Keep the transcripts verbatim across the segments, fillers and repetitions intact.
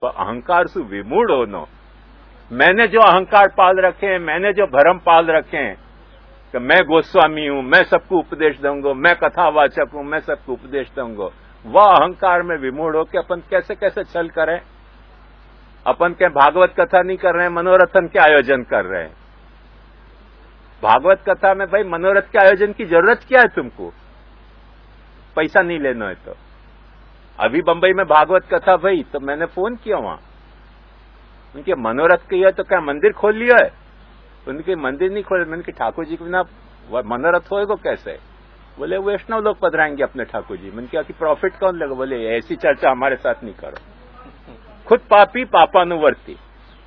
पर अहंकार से विमूढ़ होनो। मैंने जो अहंकार पाल रखे हैं, मैंने जो भरम पाल रखे हैं कि मैं गोस्वामी हूं, मैं सबको उपदेश दूंगा, मैं कथावाचक हूं, मैं सबको उपदेश दूंगा, वह अहंकार में विमूढ़ हो के अपन कैसे कैसे छल करें। अपन के भागवत कथा नहीं कर रहे हैं, मनोरथन के आयोजन कर रहे हैं। भागवत कथा में भाई मनोरथ के आयोजन की जरूरत क्या है तुमको? पैसा नहीं लेना है तो। अभी बंबई में भागवत कथा भाई, तो मैंने फोन किया वहां, उनके मनोरथ की है तो क्या मंदिर खोल लिया है? उनके मंदिर नहीं खोले। मैंने कहा ठाकुर जी के बिना मनोरथ होएगा कैसे? बोले वैष्णव लोग पधराएंगे अपने ठाकुर जी। मैंने कहा कि प्रॉफिट कौन लेगा? बोले ऐसी चर्चा हमारे साथ नहीं करो, खुद पापी पापानुवर्ती।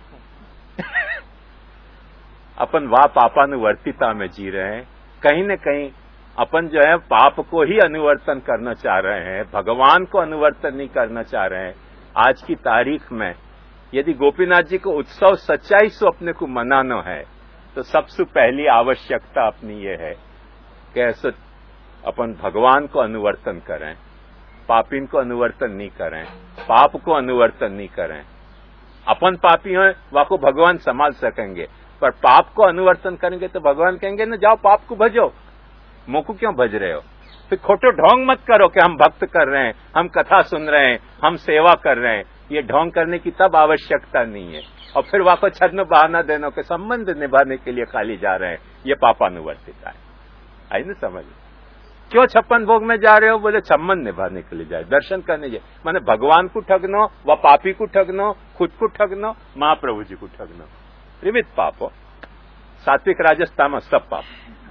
अपन वाह पापानुवर्तिता में जी रहे हैं। कहीं न कहीं अपन जो है पाप को ही अनुवर्तन करना चाह रहे हैं, भगवान को अनुवर्तन नहीं करना चाह रहे हैं। आज की तारीख में यदि गोपीनाथ जी को उत्सव सच्चाई से अपने को मनाना है तो सबसे पहली आवश्यकता अपनी ये है कि ऐसे अपन भगवान को अनुवर्तन करें, पापीन को अनुवर्तन नहीं करें, पाप को अनुवर्तन नहीं करें। अपन पापी हैं वह को भगवान संभाल सकेंगे, पर पाप को अनुवर्तन करेंगे तो भगवान कहेंगे ना जाओ पाप को भजो, मुझको क्यों भज रहे हो? फिर खोटो ढोंग मत करो कि हम भक्त कर रहे हैं, हम कथा सुन रहे हैं, हम सेवा कर रहे हैं। ये ढोंग करने की तब आवश्यकता नहीं है। और फिर वाको छद्म बहाना देना के संबंध निभाने के लिए खाली जा रहे हैं, ये पापानुवर्तिता है। आई ना समझ? क्यों छप्पन भोग में जा रहे हो? बोले संबंध निभाने के लिए जाए, दर्शन करने जाए। माने भगवान को ठगनो, व पापी को ठगनो, खुद को ठगनो, महाप्रभु जी को ठगनो, त्रिविध पाप हो। सात्विक राजस तामस सब पाप।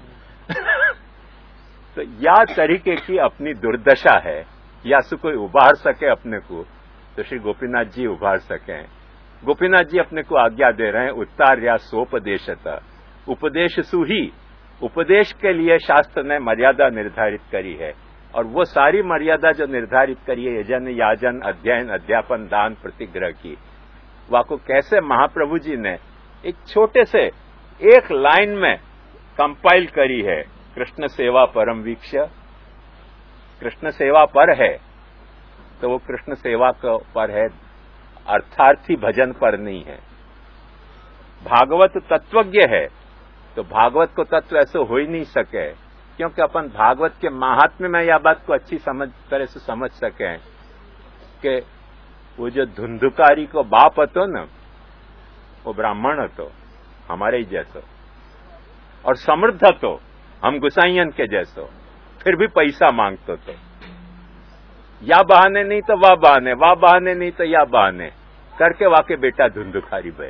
तो या तरीके की अपनी दुर्दशा है, या से कोई उबार सके अपने को तो श्री गोपीनाथ जी उबार सकें। गोपीनाथ जी अपने को आज्ञा दे रहे हैं उत्तर या सोपदेशता, उपदेश सुही। उपदेश के लिए शास्त्र ने मर्यादा निर्धारित करी है, और वो सारी मर्यादा जो निर्धारित करी है यजन, याजन, अध्ययन, अध्यापन, दान, प्रतिग्रह की, वाको कैसे महाप्रभु जी ने एक छोटे से एक लाइन में कंपाइल करी है। कृष्ण सेवा परम वीक्ष, कृष्ण सेवा पर है तो वो कृष्ण सेवा का पर है, अर्थार्थी भजन पर नहीं है। भागवत तत्वज्ञ है तो भागवत को तत्व ऐसे हो ही नहीं सके, क्योंकि अपन भागवत के महात्म्य में यह बात को अच्छी समझ तरह से समझ सके कि वो जो धुंधुकारी को बाप હતો न, वो ब्राह्मण હતો हमारे ही जैसो, और समृद्ध હતો हम गुसाइयन के जैसो, फिर भी पैसा मांगतो तो। या बहाने नहीं तो वाह बहाने, वाह बहाने नहीं तो या बहाने करके वाके बेटा धुंधुकारी भय।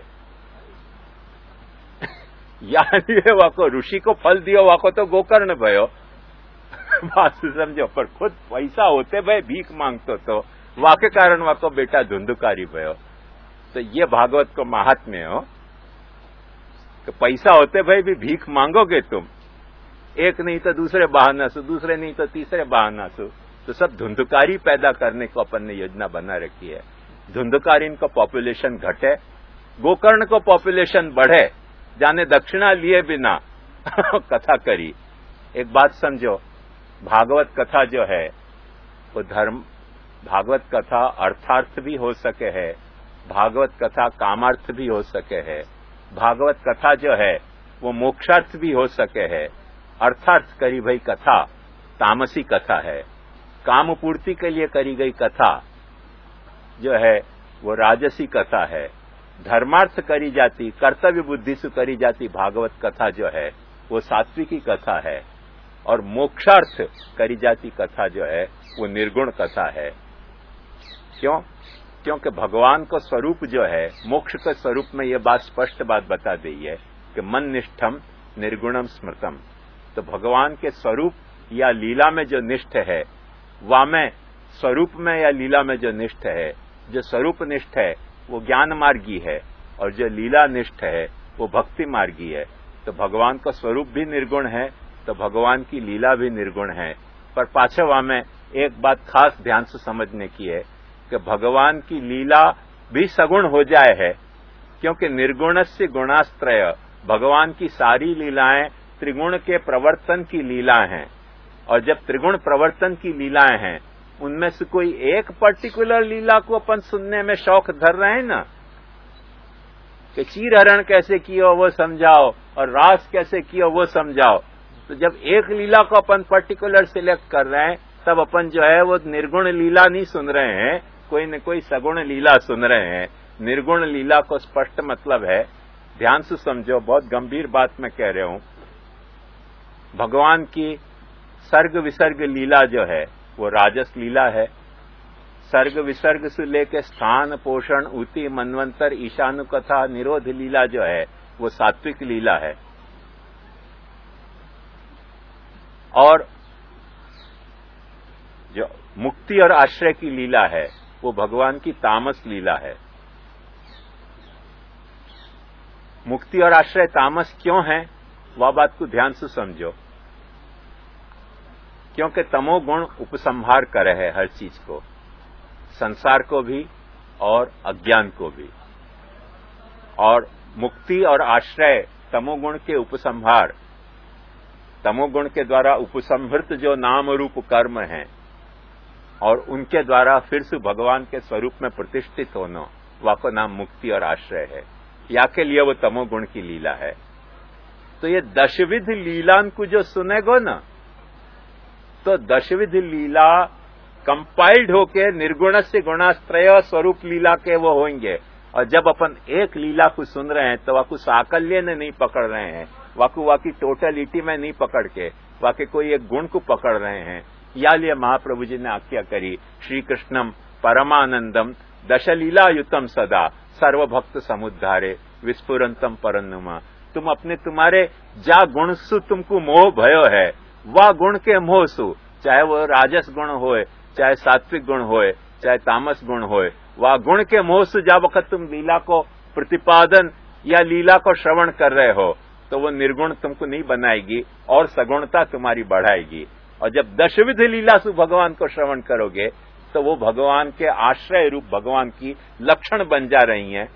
यानी वाको ऋषि को फल दियो, वाको तो गोकर्ण भयो। बात समझो, पर खुद पैसा होते भय भीख मांगतो तो वाके कारण वाको बेटा धुंधुकारी भयो। तो ये भागवत को महात्म्य हो कि पैसा होते भय भी भीख मांगोगे तुम, एक नहीं तो दूसरे बहाना से, दूसरे नहीं तो तीसरे बहाना से, तो सब धुंधुकारी पैदा करने को अपन ने योजना बना रखी है। धुंधुकारी को पॉपुलेशन घटे, गोकर्ण को पॉपुलेशन बढ़े, जाने दक्षिणा लिए बिना कथा करी। एक बात समझो, भागवत कथा जो है वो धर्म, भागवत कथा अर्थार्थ भी हो सके है, भागवत कथा कामार्थ भी हो सके है, भागवत कथा जो है वो मोक्षार्थ भी हो सके है। अर्थार्थ करी भई कथा तामसी कथा है, काम पूर्ति के लिए करी गई कथा जो है वो राजसी कथा है। धर्मार्थ करी जाती, कर्तव्य बुद्धि से करी जाती भागवत कथा जो है वो सात्विकी कथा है, और मोक्षार्थ करी जाती कथा जो है वो निर्गुण कथा है। क्यों? क्योंकि भगवान का स्वरूप जो है, मोक्ष के स्वरूप में ये बात स्पष्ट बात बता दी है कि मन निष्ठम निर्गुणम स्मृतम। तो भगवान के स्वरूप या लीला में जो निष्ठ है, वा में स्वरूप में या लीला में जो निष्ठ है, जो स्वरूप निष्ठ है वो ज्ञान मार्गी है, और जो लीला निष्ठ है वो भक्ति मार्गी है। तो भगवान का स्वरूप भी निर्गुण है, तो भगवान की लीला भी निर्गुण है। पर पाछे वहां में एक बात खास ध्यान से समझने की है कि भगवान की लीला भी सगुण हो जाए है, क्योंकि निर्गुणस्य गुणास्त्रय, भगवान की सारी लीलाएं त्रिगुण के प्रवर्तन की लीला हैं, और जब त्रिगुण प्रवर्तन की लीलाएं हैं उनमें से कोई एक पर्टिकुलर लीला को अपन सुनने में शौक धर रहे हैं ना, कि चीर हरण कैसे किया वो समझाओ और रास कैसे किया वो समझाओ। तो जब एक लीला को अपन पर्टिकुलर सिलेक्ट कर रहे हैं, तब अपन जो है वो निर्गुण लीला नहीं सुन रहे हैं, कोई न कोई सगुण लीला सुन रहे हैं। निर्गुण लीला को स्पष्ट मतलब है, ध्यान से समझो, बहुत गंभीर बात मैं कह रहा हूं। भगवान की सर्ग विसर्ग लीला जो है वो राजस लीला है। सर्ग विसर्ग से लेकर स्थान पोषण ऊति मनवंतर ईशानुकथा निरोध लीला जो है वो सात्विक लीला है। और जो मुक्ति और आश्रय की लीला है वो भगवान की तामस लीला है। मुक्ति और आश्रय तामस क्यों है, वह बात को ध्यान से समझो। क्योंकि तमोगुण उपसंहार करे है हर चीज को, संसार को भी और अज्ञान को भी। और मुक्ति और आश्रय तमोगुण के उपसंहार, तमोगुण के द्वारा उपसंहृत जो नाम रूप कर्म हैं और उनके द्वारा फिर से भगवान के स्वरूप में प्रतिष्ठित होना, वाको नाम मुक्ति और आश्रय है। या के लिए वो तमोगुण की लीला है। तो ये दशविध लीलान को जो सुनेगो ना, तो दशविध लीला कंपाइल्ड होके निर्गुण से गुणाश्रय स्वरूप लीला के वो होंगे। और जब अपन एक लीला को सुन रहे हैं तो वाकु साकल्य ने नहीं पकड़ रहे हैं, वाकु वाकी टोटलिटी में नहीं पकड़ के वाकई कोई एक गुण को पकड़ रहे हैं। या लिए महाप्रभु जी ने आज्ञा करी, श्री कृष्णम परमानंदम दशलीला युतम सदा सर्वभक्त समुद्धारे विस्फुरंतम परन्नुमा। तुम अपने तुम्हारे जा गुण सु तुमको मोह भयो है, वह गुण के मोह सु, चाहे वो राजस गुण होए, चाहे सात्विक गुण होए, चाहे तामस गुण होए, वह गुण के मोह से जा वक्त तुम लीला को प्रतिपादन या लीला को श्रवण कर रहे हो, तो वो निर्गुण तुमको नहीं बनाएगी और सगुणता तुम्हारी बढ़ाएगी। और जब दशविध लीला से भगवान को श्रवण करोगे तो वो भगवान के आश्रय रूप भगवान की लक्षण बन जा रही हैं।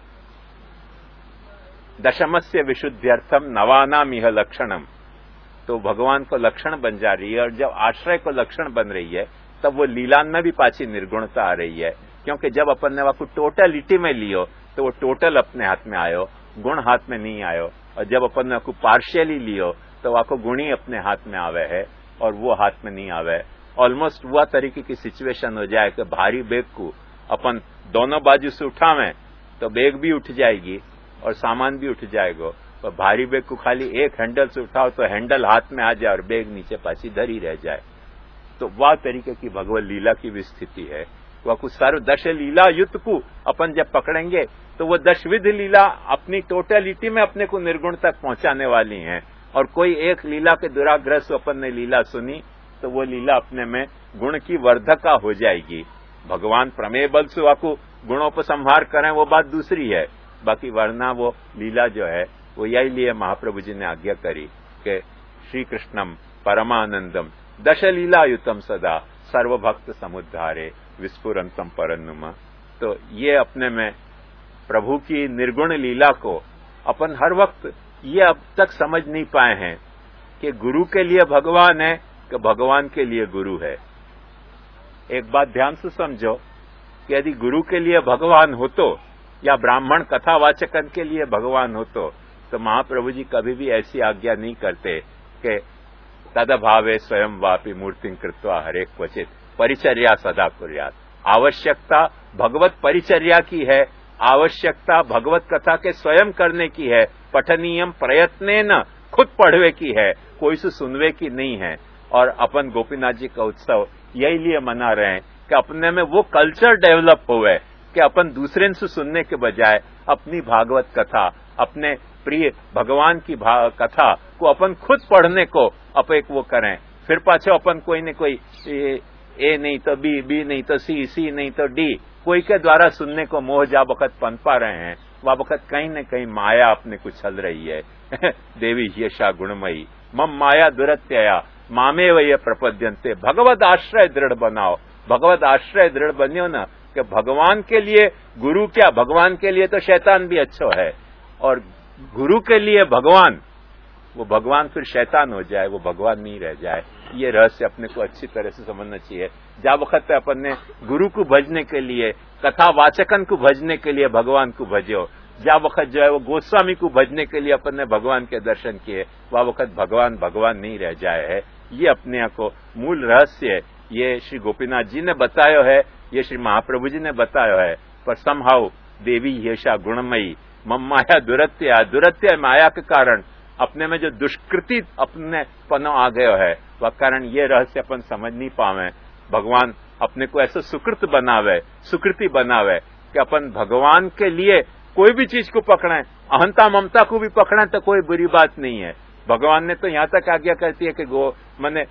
दशमस्य विशुद्ध्यर्थम नवानाम इह लक्षणम, तो भगवान को लक्षण बन जा रही है। और जब आश्रय को लक्षण बन रही है तब वो लीलान में भी पाछी निर्गुणता आ रही है। क्योंकि जब अपन ने वाको टोटलिटी में लियो तो वो टोटल अपने हाथ में आयो, गुण हाथ में नहीं आयो। और जब अपन ने वाको पार्शियली लियो तो वाको गुण ही अपने हाथ में आवे है और वो हाथ में नहीं आवे। ऑलमोस्ट वह तरीके की सिचुएशन हो जाए कि भारी बैग को अपन दोनों बाजू से उठावें तो बैग भी उठ जाएगी और सामान भी उठ जाएगा। और भारी बैग को खाली एक हैंडल से उठाओ तो हैंडल हाथ में आ जाए और बैग नीचे पासी धरी रह जाए। तो वह तरीके की भगवत लीला की भी स्थिति है। वह कुछ सर्व दश लीला युक्त को अपन जब पकड़ेंगे तो वो दशविध लीला अपनी टोटलिटी में अपने को निर्गुण तक पहुंचाने वाली हैं। और कोई एक लीला के दुराग्रह से अपन ने लीला सुनी तो वो लीला अपने में गुण की वर्धका हो जाएगी। भगवान प्रमेय बल से वाको गुणोपसंहार करें वो बात दूसरी है, बाकी वरना वो लीला जो है वो यही लिए महाप्रभु जी ने आज्ञा करी कि श्री कृष्णम परमानंदम दशलीलायुतम सदा सर्वभक्त समुद्धारे विस्फुरंतम परन्नुम। तो ये अपने में प्रभु की निर्गुण लीला को अपन हर वक्त ये अब तक समझ नहीं पाए हैं कि गुरु के लिए भगवान है कि भगवान के लिए गुरु है। एक बात ध्यान से समझो कि यदि गुरु के लिए भगवान हो तो या ब्राह्मण कथावाचकन के लिए भगवान हो तो, तो महाप्रभु जी कभी भी ऐसी आज्ञा नहीं करते कि तदभावे स्वयं वापी मूर्तिं कृत्वा हरे क्वचित परिचर्या सदा कुर्यात। आवश्यकता भगवत परिचर्या की है, आवश्यकता भगवत कथा के स्वयं करने की है, पठनीयम प्रयत्नेन खुद पढ़वे की है, कोई से सुनवे की नहीं है। और अपन गोपीनाथ जी का उत्सव यही लिए मना रहे हैं कि अपने में वो कल्चर डेवलप हुए कि अपन दूसरे से सुनने के बजाय अपनी भागवत कथा, अपने प्रिय भगवान की कथा को अपन खुद पढ़ने को अप एक वो करें। फिर पाछे अपन कोई न कोई ए, ए नहीं तो बी, बी नहीं तो सी, सी नहीं तो डी, कोई के द्वारा सुनने को मोह जा बखत पनपा रहे हैं। वह बखत कहीं न कहीं माया अपने को चल रही है। देवी यशा गुणमयी मम माया दुरत्यया मामे वह प्रपद्यंते। भगवत आश्रय दृढ़ बनाओ, भगवत आश्रय दृढ़ बनियो ना कि भगवान के लिए गुरु क्या, भगवान के लिए तो शैतान भी अच्छा है और गुरु के लिए भगवान वो भगवान फिर शैतान हो जाए, वो भगवान नहीं रह जाए। ये रहस्य अपने को अच्छी तरह से समझना चाहिए। जा वक्त अपन ने गुरु को भजने के लिए, कथा वाचकन को भजने के लिए भगवान को भजो, जा वक्त जो है वो गोस्वामी को भजने के लिए अपन ने भगवान के दर्शन किए, वह वक्त भगवान भगवान नहीं रह जाए है। ये अपने को मूल रहस्य ये श्री गोपीनाथ जी ने बतायो है, ये श्री महाप्रभु जी ने बतायो है। पर समहाउ देवी येषा गुणमयी मम माया दुरत्या, दुरत्य माया के कारण अपने में जो दुष्कृति अपने पनो आ गयो है, वह कारण ये रहस्य अपन समझ नहीं पावे। भगवान अपने को ऐसा सुकृत बनावे, सुकृति बनावे कि अपन भगवान के लिए कोई भी चीज को पकड़े, अहंता ममता को भी पकड़े तो कोई बुरी बात नहीं है। भगवान ने तो यहां तक आज्ञा करती है कि गो मने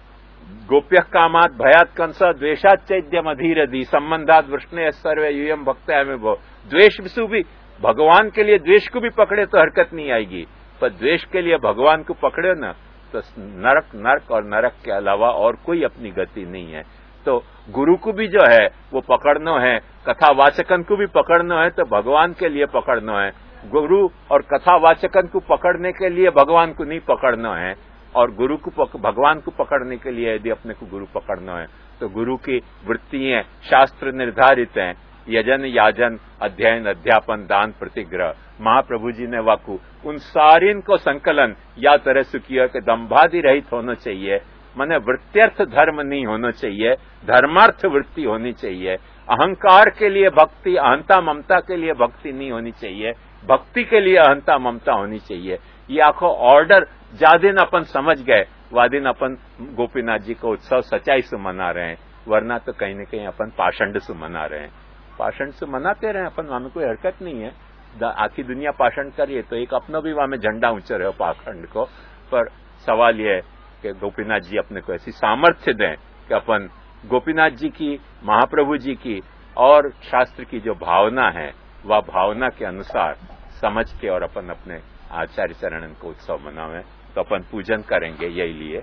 गोप्य कामात भयात कंस द्वेषात चैद्यम अधीरधि संबंधात वृष्णे सर्वे यूयम भक्त में भो। द्वेष विषु भी भगवान के लिए द्वेष को भी पकड़े तो हरकत नहीं आएगी, पर द्वेष के लिए भगवान को पकड़े ना तो नरक नरक और नरक के अलावा और कोई अपनी गति नहीं है। तो गुरु को भी जो है वो पकड़ना है, कथा वाचकन को भी पकड़ना है तो भगवान के लिए पकड़ना है। गुरु और कथा वाचकन को पकड़ने के लिए भगवान को नहीं पकड़ना है, और गुरु को पक, भगवान को पकड़ने के लिए यदि अपने को गुरु पकड़ना है तो गुरु की वृत्तियां शास्त्र निर्धारित हैं। यजन याजन अध्ययन अध्यापन दान प्रतिग्रह, महाप्रभु जी ने वाकु उन सारी को संकलन या तरह से किया कि दंभादि रहित होना चाहिए, माने वृत्त्यर्थ धर्म नहीं होना चाहिए, धर्मार्थ वृत्ति होनी चाहिए। अहंकार के लिए भक्ति, अहंता ममता के लिए भक्ति नहीं होनी चाहिए, भक्ति के लिए अहंता ममता होनी चाहिए। ये आखो ऑर्डर जा दिन अपन समझ गए, वह दिन अपन गोपीनाथ जी का उत्सव सच्चाई से मना रहे हैं, वरना तो कहीं न कहीं अपन पाषंड से मना रहे हैं। पाषंड से मनाते रहे अपन, वहां में कोई हरकत नहीं है। आखी दुनिया पाषंड करिए तो एक अपना भी वहां में झंडा ऊंचा रहे पाखंड को। पर सवाल यह है कि गोपीनाथ जी अपने को ऐसी सामर्थ्य दें कि अपन गोपीनाथ जी की, महाप्रभु जी की और शास्त्र की जो भावना है वह भावना के अनुसार समझ के और अपन अपने आचार्य चरणन को उत्सव मनावें। तो अपन पूजन करेंगे यही लिए।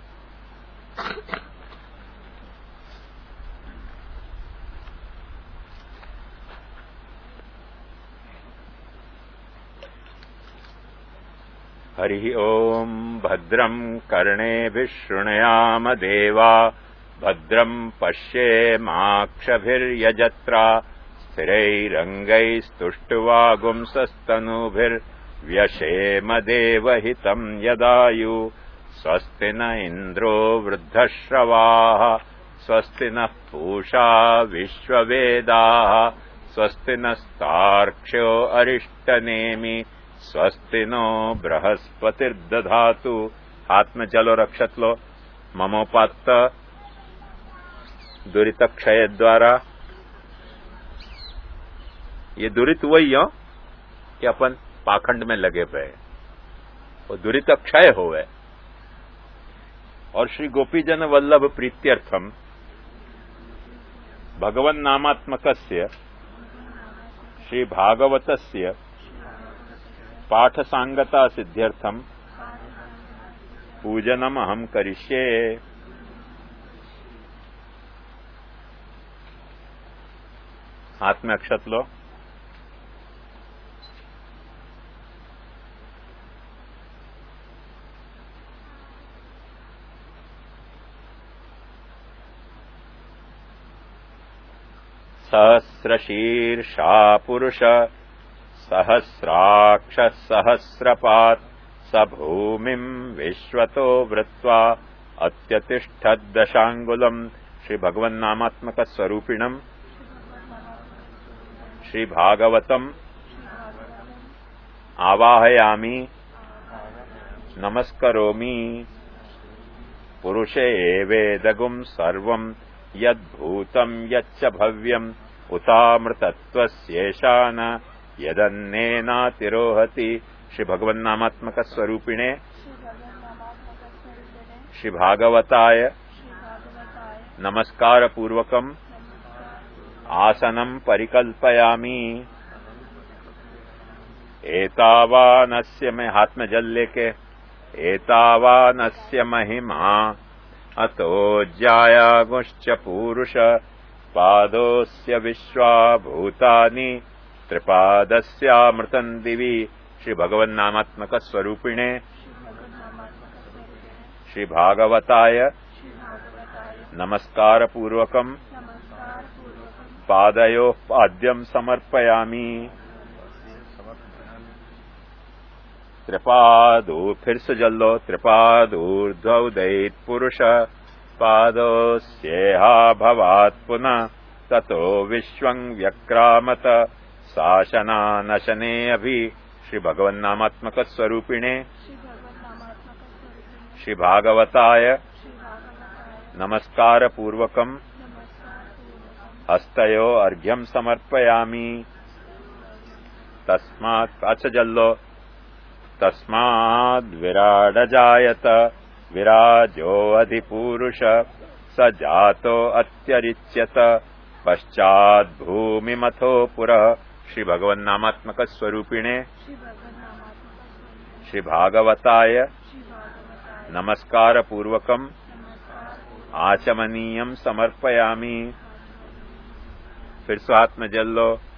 हरि ओम भद्रं कर्णेभिः शृणुयाम देवा, भद्रं पश्येमाक्षभिर्यजत्रा, स्थिरैरङ्गैस्तुष्ट्वागुंसस्तनूभिर्व्यशेम देवहितं यदायु। स्वस्ति न इन्द्रो वृद्धश्रवाः, स्वस्ति नः पूषा विश्ववेदाः, स्वस्ति नस्तार्क्ष्यो अरिष्टनेमि, स्वस्ति नो बृहस्पतिर्दधातु। हाथ में जलो रक्षत लो। ममोपात्त दुरित क्षय द्वारा, ये दुरित वही हो कि अपन पाखंड में लगे पे, वो दुरित क्षय होवे। और श्री गोपीजन वल्लभ प्रीत्यर्थम भगवन् नामात्मकस्य श्री भागवतस्य पाठ सांगता सिद्ध्यर्थम पूजनम अहम करिष्ये। हाथ में अक्षत लो। सहस्रशीर्षा पुरुष सहस्राक्ष सहस्रपात्, स भूमिं विश्वतो वृत्वा अत्यतिष्ठद्दशांगुलम्। श्री भगवन् नामात्मक स्वरूपिणम श्री भागवतम आवाहयामि नमस्करोमि। पुरुषे वेदगुं सर्वं यद्भूतं यच्च भव्यम्, उतामृतत्वस्येषान यदन्नेनातिरोहति। श्री भगवन् नामात्मक स्वरूपिणे श्री भागवताय नमस्कार पूर्वकम आसनं परिकल्पयामि। एतावानस्य में हाथ में जल लेके, एतावानस्य महिमा अतो ज्यायागुश्च पूरुष, पादोस्य विश्वा भूतानि त्रिपादस्यामृतं दिवि। श्री भगवन् नामात्मक स्वरूपिणे श्री भागवताय नमस्कार पूर्वकम पादयोः पाद्यं समर्पयामि। त्रिपादो फिर से जल लो, त्रिपादूर्ध्वोदयेत् पुरुष पादोस्येहा भवात् पुनः ततो विश्वं व्यक्रामत शासनानशने अभि। श्री भगवन्नामात्मक स्वरूपिणे श्री भागवताय नमस्कार पूर्वकम हस्तयो अर्घ्यम समर्पयामि। तस्मात् अच्छा जल्लो तस्माद् विराड जायत विराजो अधिपुरुष स जातो अत्यरिच्यत पश्चात् भूमिमथो पुरः। श्री भगवन्नामात्मक स्वरूपिणे श्री भागवताय नमस्कार पूर्वकम आचमनीयम समर्पयामि। फिर से हाथ में जल लो।